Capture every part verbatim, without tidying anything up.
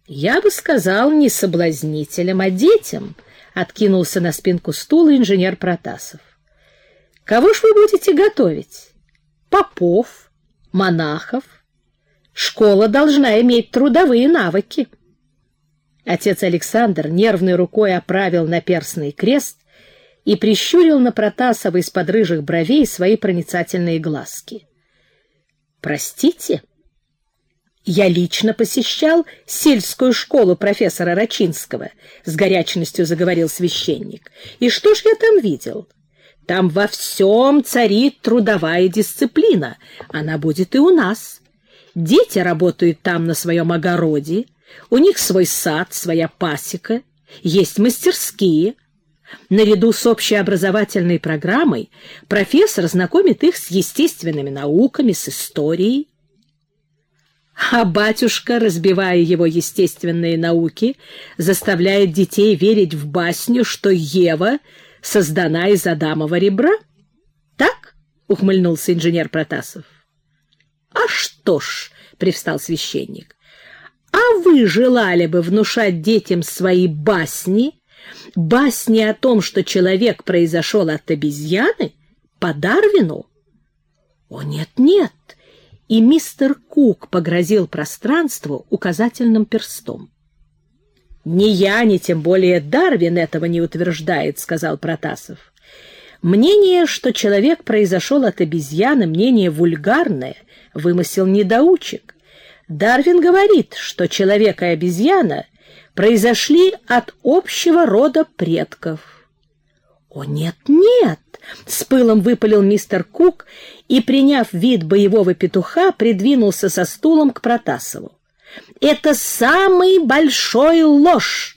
Я бы сказал, не соблазнителям, а детям, — откинулся на спинку стула инженер Протасов. Кого ж вы будете готовить? Попов, монахов? Школа должна иметь трудовые навыки. Отец Александр нервной рукой оправил наперстный крест и прищурил на Протасова из-под рыжих бровей свои проницательные глазки. Простите? Я лично посещал сельскую школу профессора Рачинского, с горячностью заговорил священник. И что ж я там видел? Там во всем царит трудовая дисциплина. Она будет и у нас. Дети работают там на своем огороде, у них свой сад, своя пасека, есть мастерские. Наряду с общеобразовательной программой профессор знакомит их с естественными науками, с историей. А батюшка, разбивая его естественные науки, заставляет детей верить в басню, что Ева создана из Адамова ребра? Так? — ухмыльнулся инженер Протасов. — А что ж, — привстал священник, — а вы желали бы внушать детям свои басни, басни о том, что человек произошел от обезьяны, по Дарвину? О, нет-нет! И мистер Кук погрозил пространству указательным перстом. «Ни я, ни тем более Дарвин этого не утверждает», — сказал Протасов. «Мнение, что человек произошел от обезьяны, мнение вульгарное, вымысел недоучек. Дарвин говорит, что человек и обезьяна произошли от общего рода предков». «О, нет-нет!» — с пылом выпалил мистер Кук и, приняв вид боевого петуха, придвинулся со стулом к Протасову. «Это самый большой ложь!»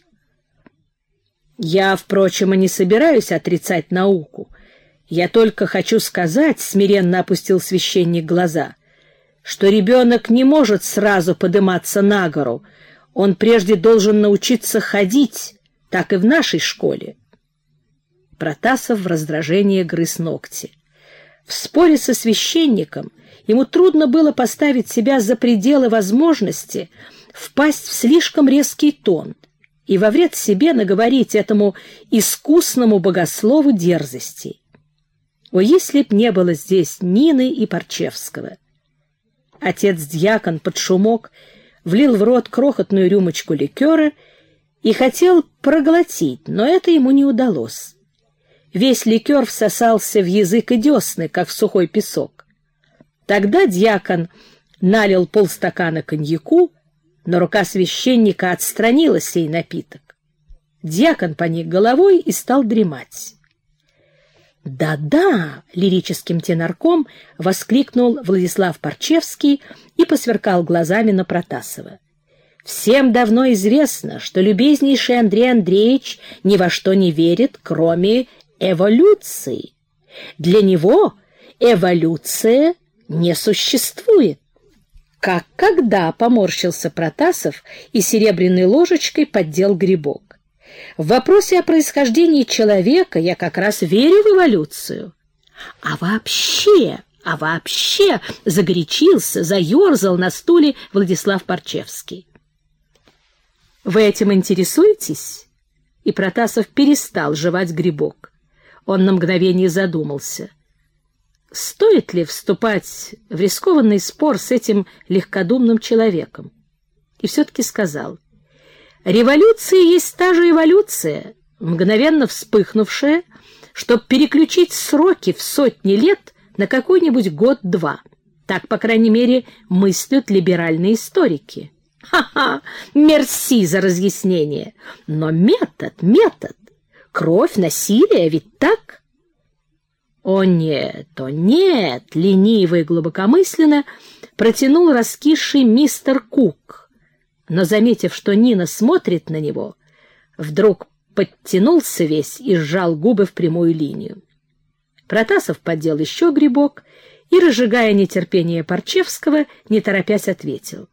«Я, впрочем, и не собираюсь отрицать науку. Я только хочу сказать, — смиренно опустил священник глаза, — что ребенок не может сразу подниматься на гору. Он прежде должен научиться ходить, так и в нашей школе». Протасов в раздражении грыз ногти. В споре со священником ему трудно было поставить себя за пределы возможности впасть в слишком резкий тон и во вред себе наговорить этому искусному богослову дерзостей. О, если б не было здесь Нины и Парчевского! Отец-дьякон под шумок влил в рот крохотную рюмочку ликера и хотел проглотить, но это ему не удалось. Весь ликер всосался в язык и десны, как в сухой песок. Тогда дьякон налил полстакана коньяку, но рука священника отстранила сей напиток. Дьякон поник головой и стал дремать. «Да-да!» — лирическим тенорком воскликнул Владислав Парчевский и посверкал глазами на Протасова. «Всем давно известно, что любезнейший Андрей Андреевич ни во что не верит, кроме эволюции. Для него эволюция не существует». «Как когда?» — поморщился Протасов и серебряной ложечкой поддел грибок. «В вопросе о происхождении человека я как раз верю в эволюцию. А вообще, а вообще!» — загорячился, заерзал на стуле Владислав Парчевский. «Вы этим интересуетесь?» И Протасов перестал жевать грибок. Он на мгновение задумался. Стоит ли вступать в рискованный спор с этим легкодумным человеком? И все-таки сказал: «Революция есть та же эволюция, мгновенно вспыхнувшая, чтобы переключить сроки в сотни лет на какой-нибудь год-два. Так, по крайней мере, мыслят либеральные историки». Ха-ха! Мерси за разъяснение. Но метод, метод. Кровь, насилие, ведь так? О нет, о нет, лениво и глубокомысленно протянул раскисший мистер Кук, но, заметив, что Нина смотрит на него, вдруг подтянулся весь и сжал губы в прямую линию. Протасов поддел еще грибок и, разжигая нетерпение Парчевского, не торопясь ответил: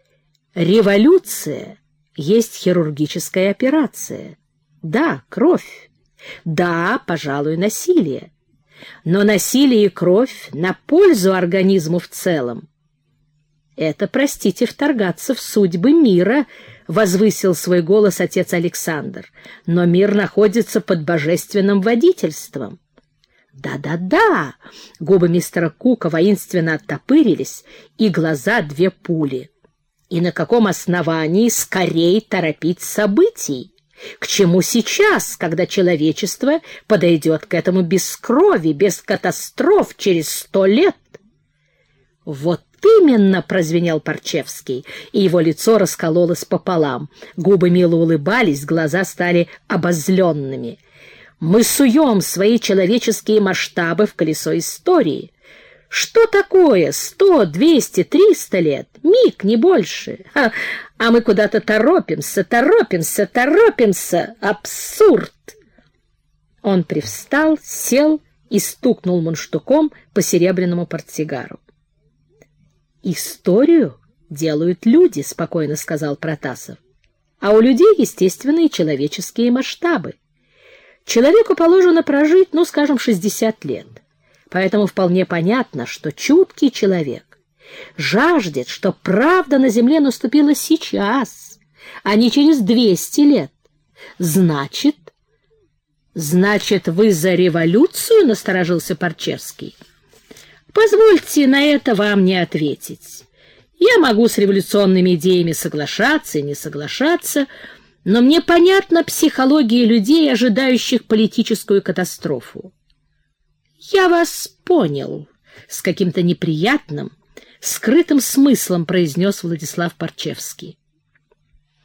«Революция есть хирургическая операция. Да, кровь. Да, пожалуй, насилие. Но насилие и кровь на пользу организму в целом. Это, простите, вторгаться в судьбы мира возвысил свой голос отец Александр, но мир находится под божественным водительством. Да-да-да, губы мистера Кука воинственно оттопырились, и глаза две пули. И на каком основании скорей торопить событий? К чему сейчас, когда человечество подойдет к этому без крови, без катастроф через сто лет? Вот именно, прозвенел Парчевский, и его лицо раскололось пополам. Губы мило улыбались, глаза стали обозленными. Мы суем свои человеческие масштабы в колесо истории. Что такое сто, двести, триста лет? Миг, не больше. А, а мы куда-то торопимся, торопимся, торопимся. Абсурд! Он привстал, сел и стукнул мундштуком по серебряному портсигару. «Историю делают люди», — спокойно сказал Протасов. «А у людей, естественно, и человеческие масштабы. Человеку положено прожить, ну, скажем, шестьдесят лет. Поэтому вполне понятно, что чуткий человек жаждет, что правда на земле наступила сейчас, а не через двести лет. Значит, значит, вы за революцию?» — насторожился Парчевский. «Позвольте на это вам не ответить. Я могу с революционными идеями соглашаться и не соглашаться, но мне понятна психология людей, ожидающих политическую катастрофу». «Я вас понял», — с каким-то неприятным, скрытым смыслом произнес Владислав Парчевский.